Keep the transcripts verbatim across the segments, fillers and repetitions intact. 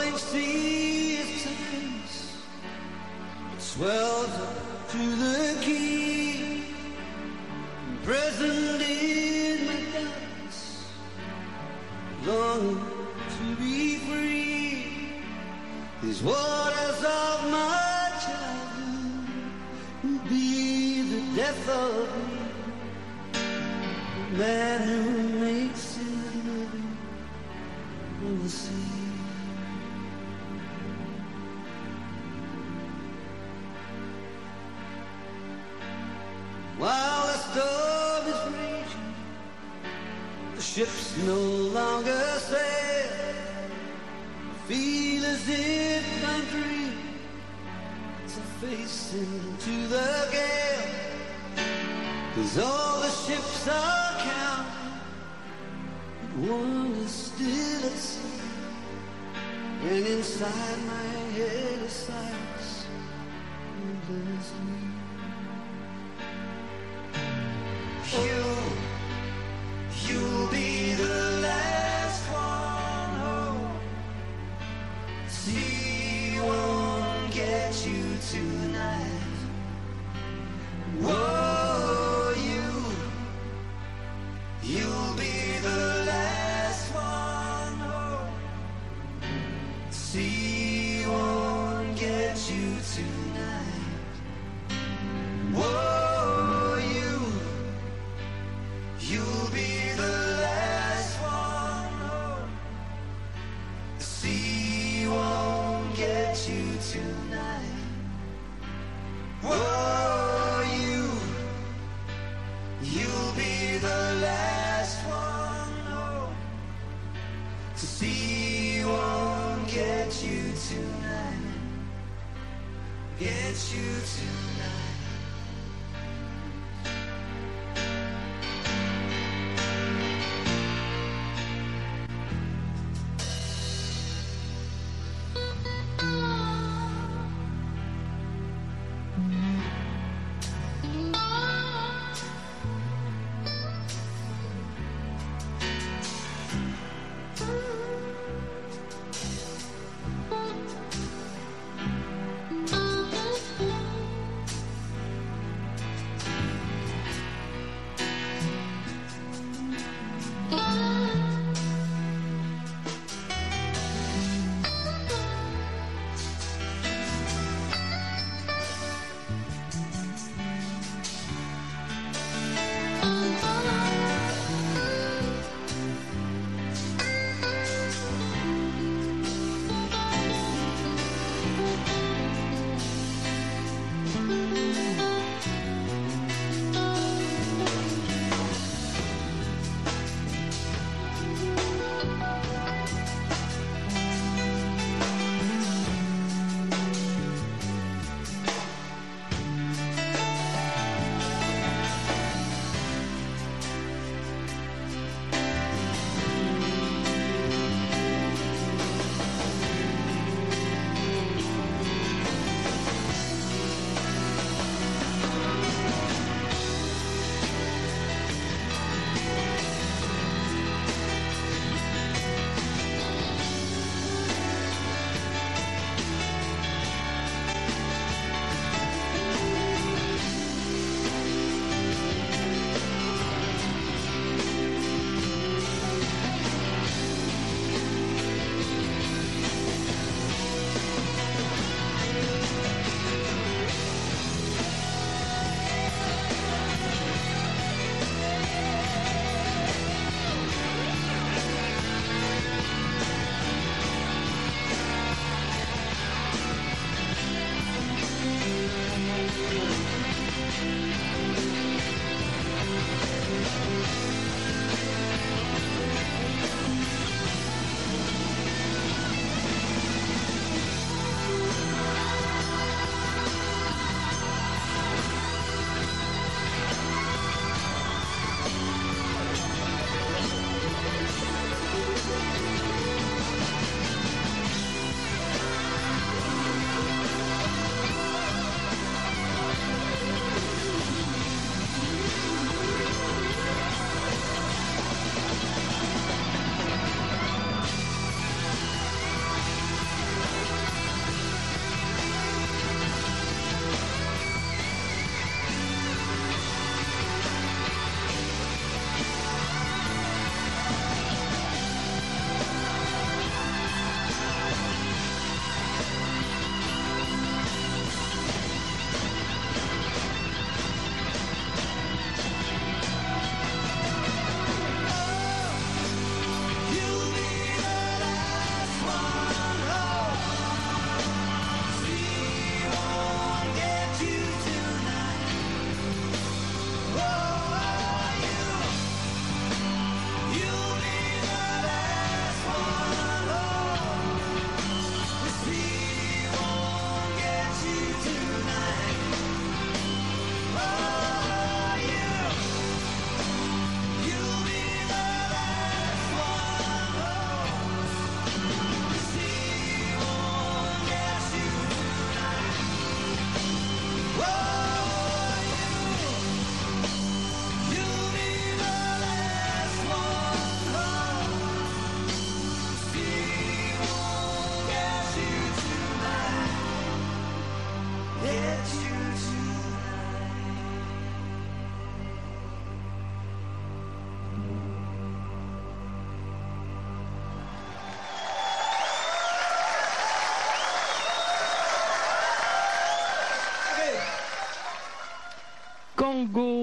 rolling sea of times swells up to the key, present in my doubts, longing to be free. These waters of my childhood will be the death of me, the man who makes his living on the sea. While the storm is raging, the ships no longer sail. I feel as if I'm dreaming, so facing to the gale. 'Cause all the ships are counting, but one is still at sea. And inside my head is silence, endlessly. You, you'll be the last one home. Sea won't get you tonight. Whoa, you, you'll be the last one home. Sea won't get you tonight. Whoa. You'll be the last one home. The sea won't get you tonight. Whoa, you, you'll be the last one home. The sea won't get you tonight. Get you tonight.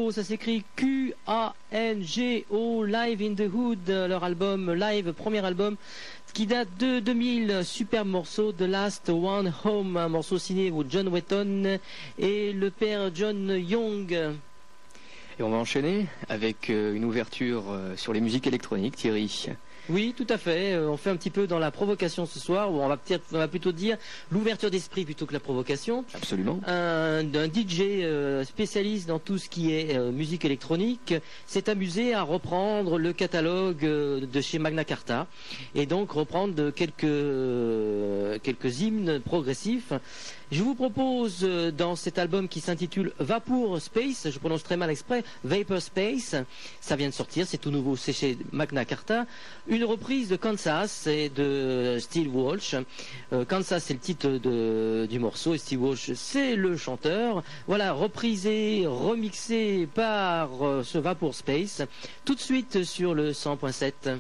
Quango, ça s'écrit Q A N G O, Live in the Hood, leur album live, premier album qui date de deux mille, superbe morceau, The Last One Home, un morceau signé au John Wetton et le père John Young. Et on va enchaîner avec une ouverture sur les musiques électroniques, Thierry. Oui, tout à fait. Euh, on fait un petit peu dans la provocation ce soir, ou on va, peut-être, on va plutôt dire l'ouverture d'esprit plutôt que la provocation. Absolument. Un, un D J euh, spécialiste dans tout ce qui est euh, musique électronique s'est amusé à reprendre le catalogue euh, de chez Magna Carta et donc reprendre quelques, euh, quelques hymnes progressifs. Je vous propose euh, dans cet album qui s'intitule Vapor Space, je prononce très mal exprès, Vapor Space, ça vient de sortir, c'est tout nouveau, c'est chez Magna Carta, une reprise de Kansas et de Steve Walsh. Euh, Kansas c'est le titre de, du morceau et Steve Walsh c'est le chanteur. Voilà, reprisé, remixé par euh, ce Vapor Space, tout de suite sur le cent point sept.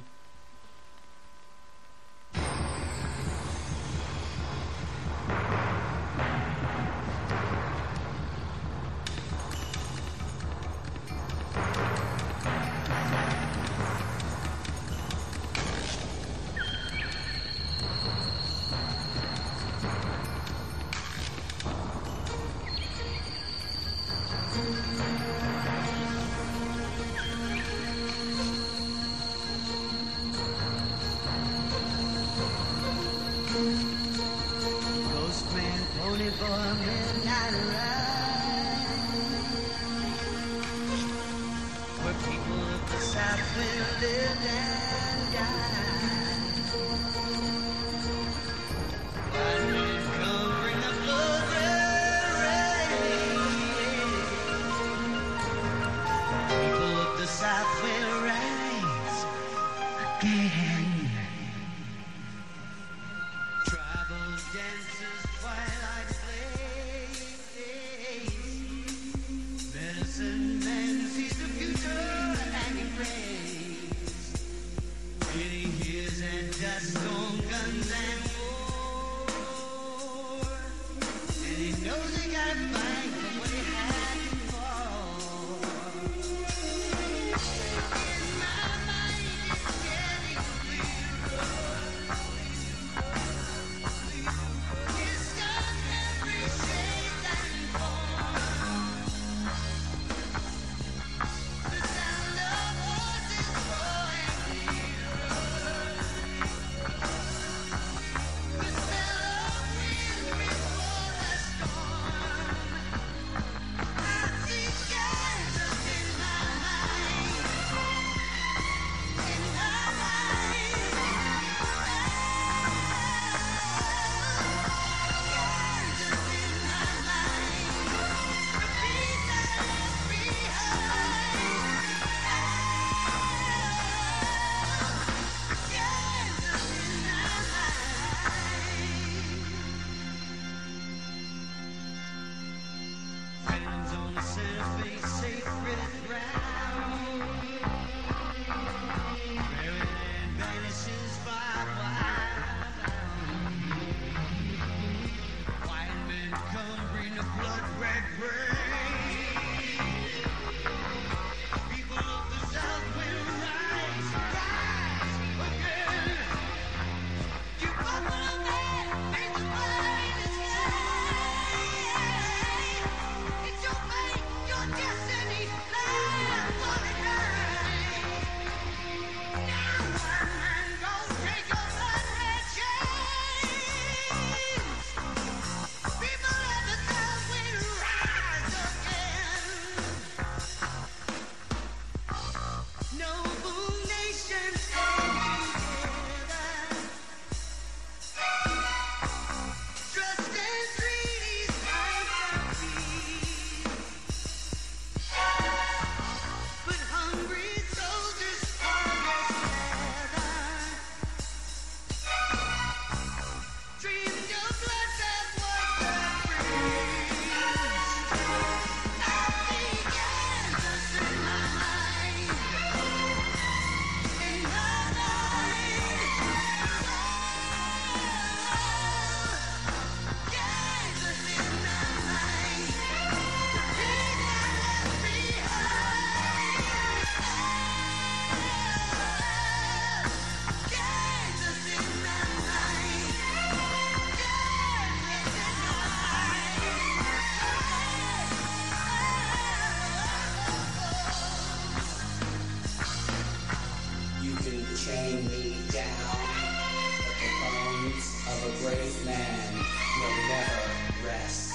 man will never rest.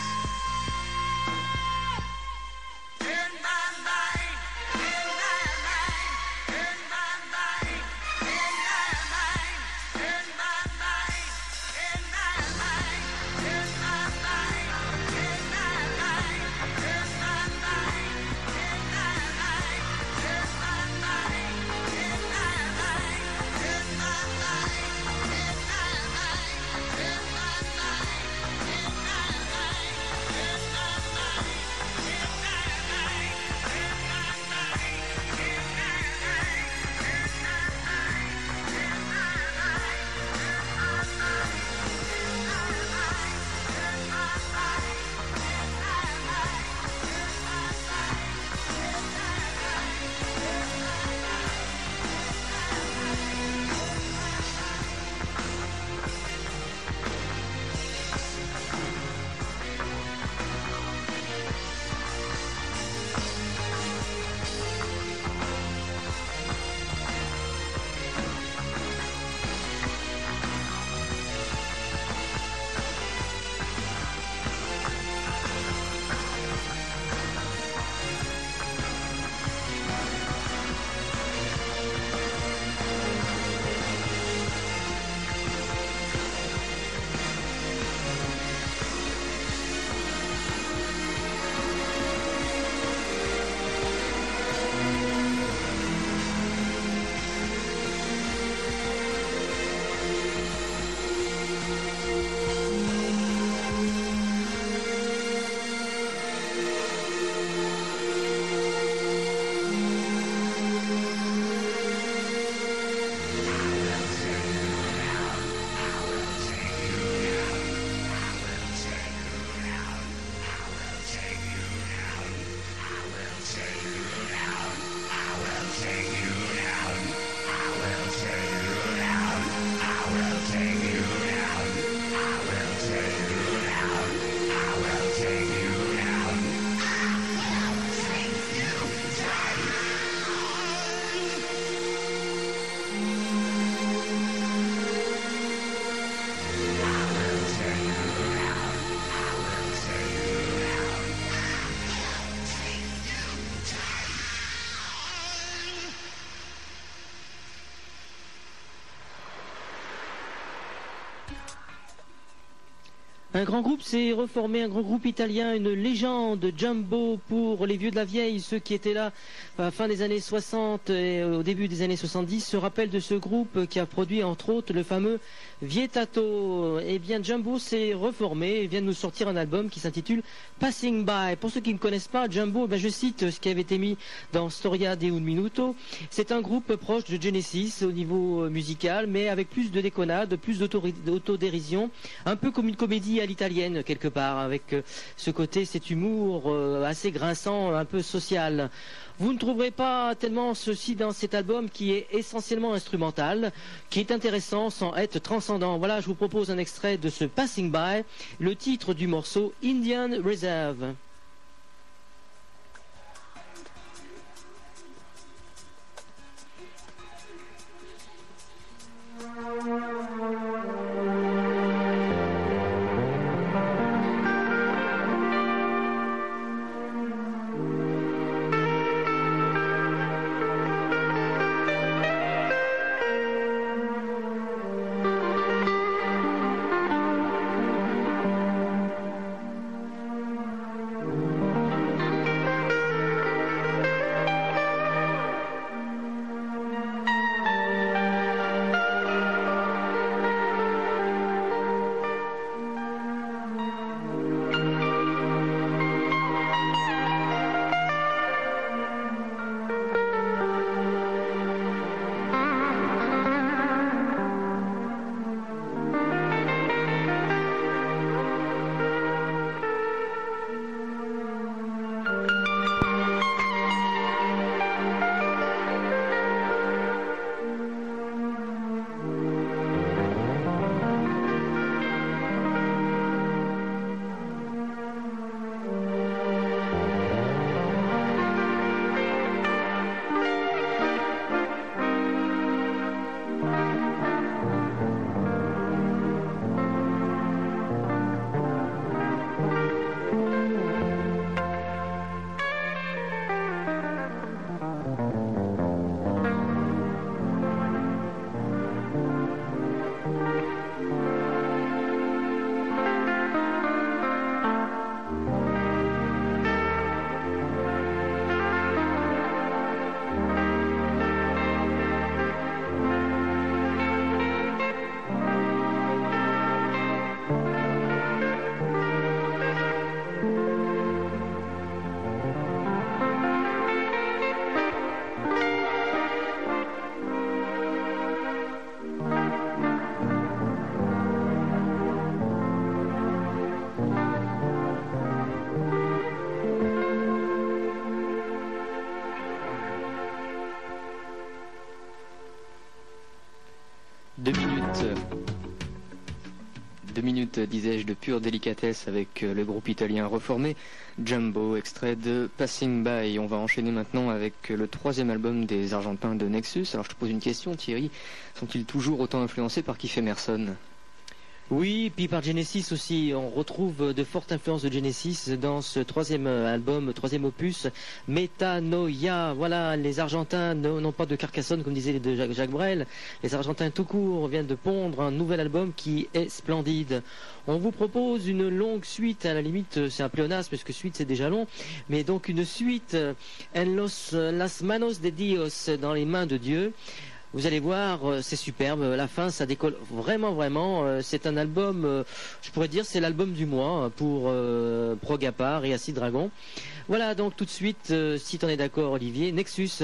In my mind, in my mind, in my mind, in my mind, in my mind, in my mind, in my mind, in my mind, in my mind, in my mind, in my mind, in my mind, in my Un grand groupe s'est reformé, un grand groupe italien, une légende, Jumbo pour les vieux de la vieille, ceux qui étaient là à la fin des années soixante et au début des années soixante-dix se rappellent de ce groupe qui a produit entre autres le fameux Vietato. Eh bien Jumbo s'est reformé et vient de nous sortir un album qui s'intitule Passing By. Pour ceux qui ne connaissent pas Jumbo, ben je cite ce qui avait été mis dans Storia di un Minuto. C'est un groupe proche de Genesis au niveau musical, mais avec plus de déconnade, plus d'autodérision, un peu comme une comédie à l'italienne quelque part, avec ce côté, cet humour assez grinçant, un peu social. Vous ne trouverez pas tellement ceci dans cet album qui est essentiellement instrumental, qui est intéressant sans être transcendant. Voilà, je vous propose un extrait de ce Passing By, le titre du morceau Indian Reserve. minutes, disais-je, de pure délicatesse avec euh, le groupe italien reformé Jumbo, extrait de Passing By. On va enchaîner maintenant avec euh, le troisième album des Argentins de Nexus. Alors je te pose une question, Thierry. Sont-ils toujours autant influencés par Keith Emerson ? Oui, puis par Genesis aussi, on retrouve de fortes influences de Genesis dans ce troisième album, troisième opus, Metanoia. Voilà, les Argentins n'ont pas de Carcassonne, comme disait de Jacques, Jacques Brel. Les Argentins tout court viennent de pondre un nouvel album qui est splendide. On vous propose une longue suite, à la limite c'est un pléonasme parce que suite c'est déjà long, mais donc une suite, En los, las manos de Dios, dans les mains de Dieu. Vous allez voir, c'est superbe. La fin, ça décolle vraiment, vraiment. C'est un album, je pourrais dire, c'est l'album du mois pour euh, Progapar et Acid Dragon. Voilà, donc tout de suite, euh, si tu en es d'accord, Olivier, Nexus.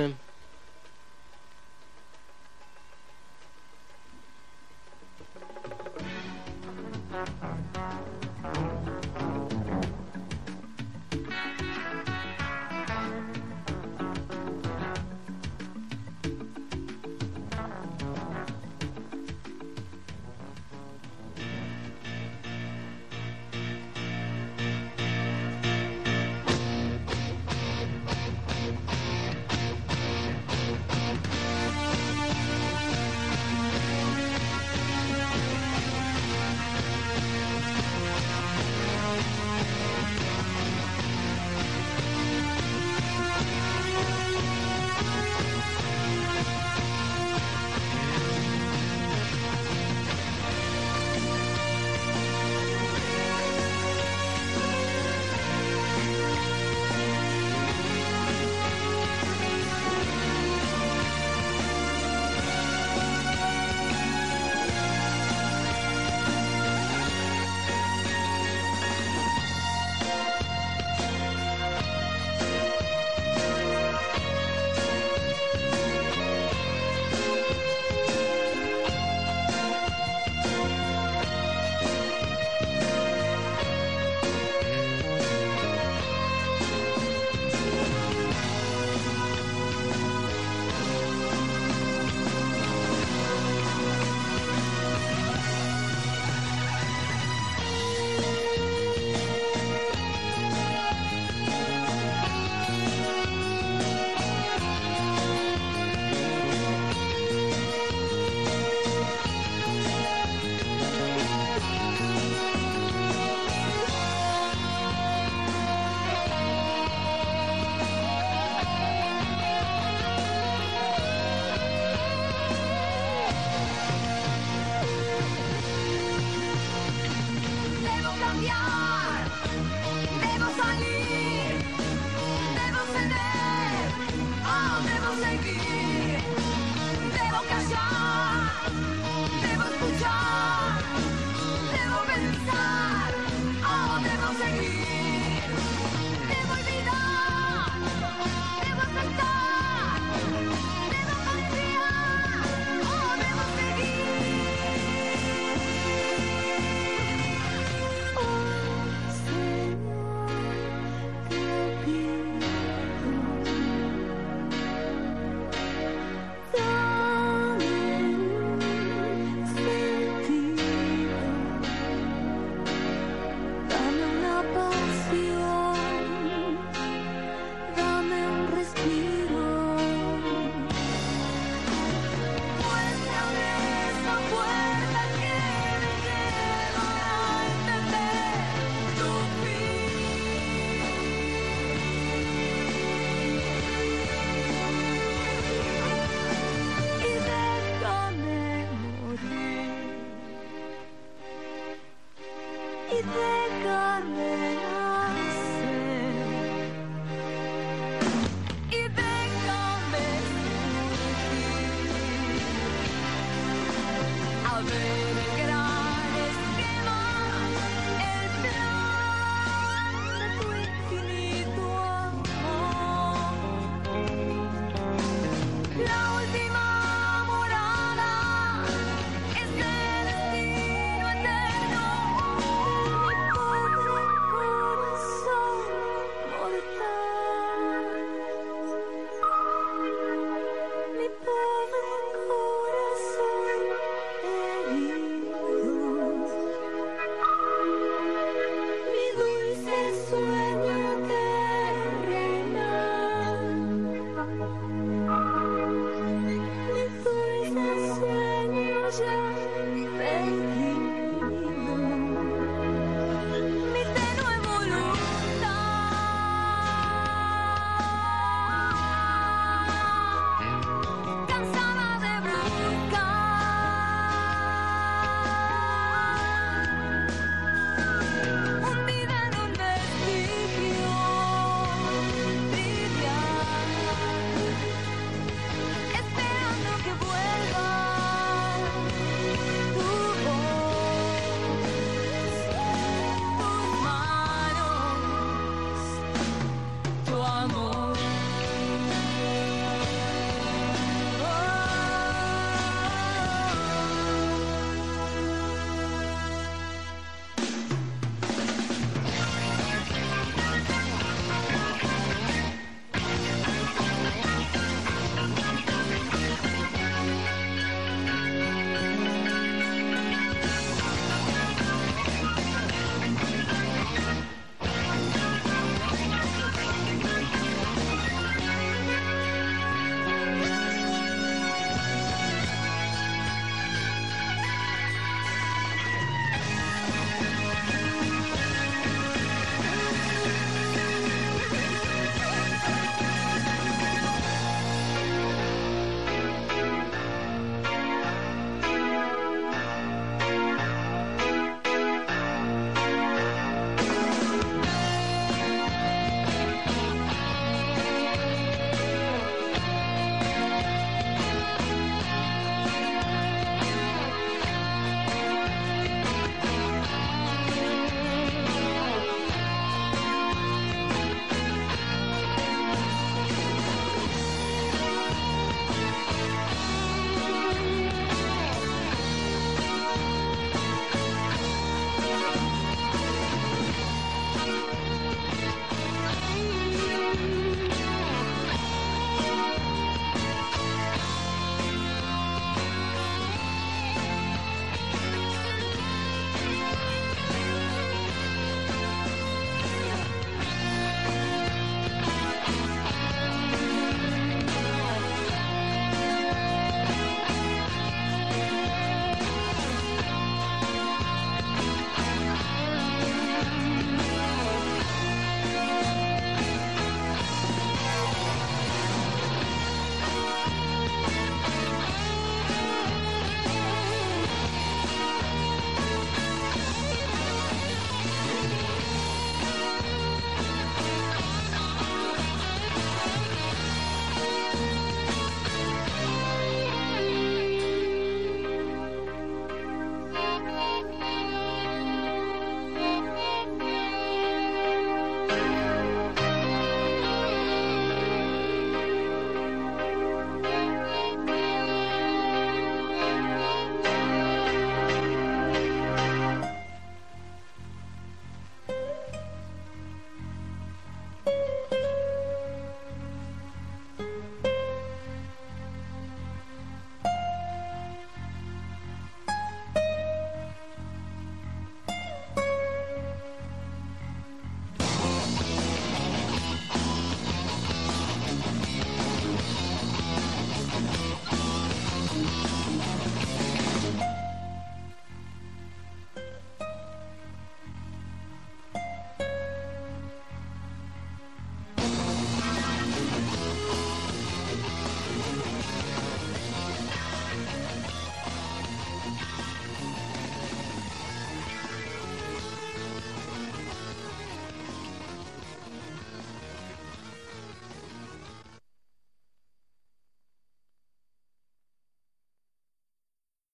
y dejarme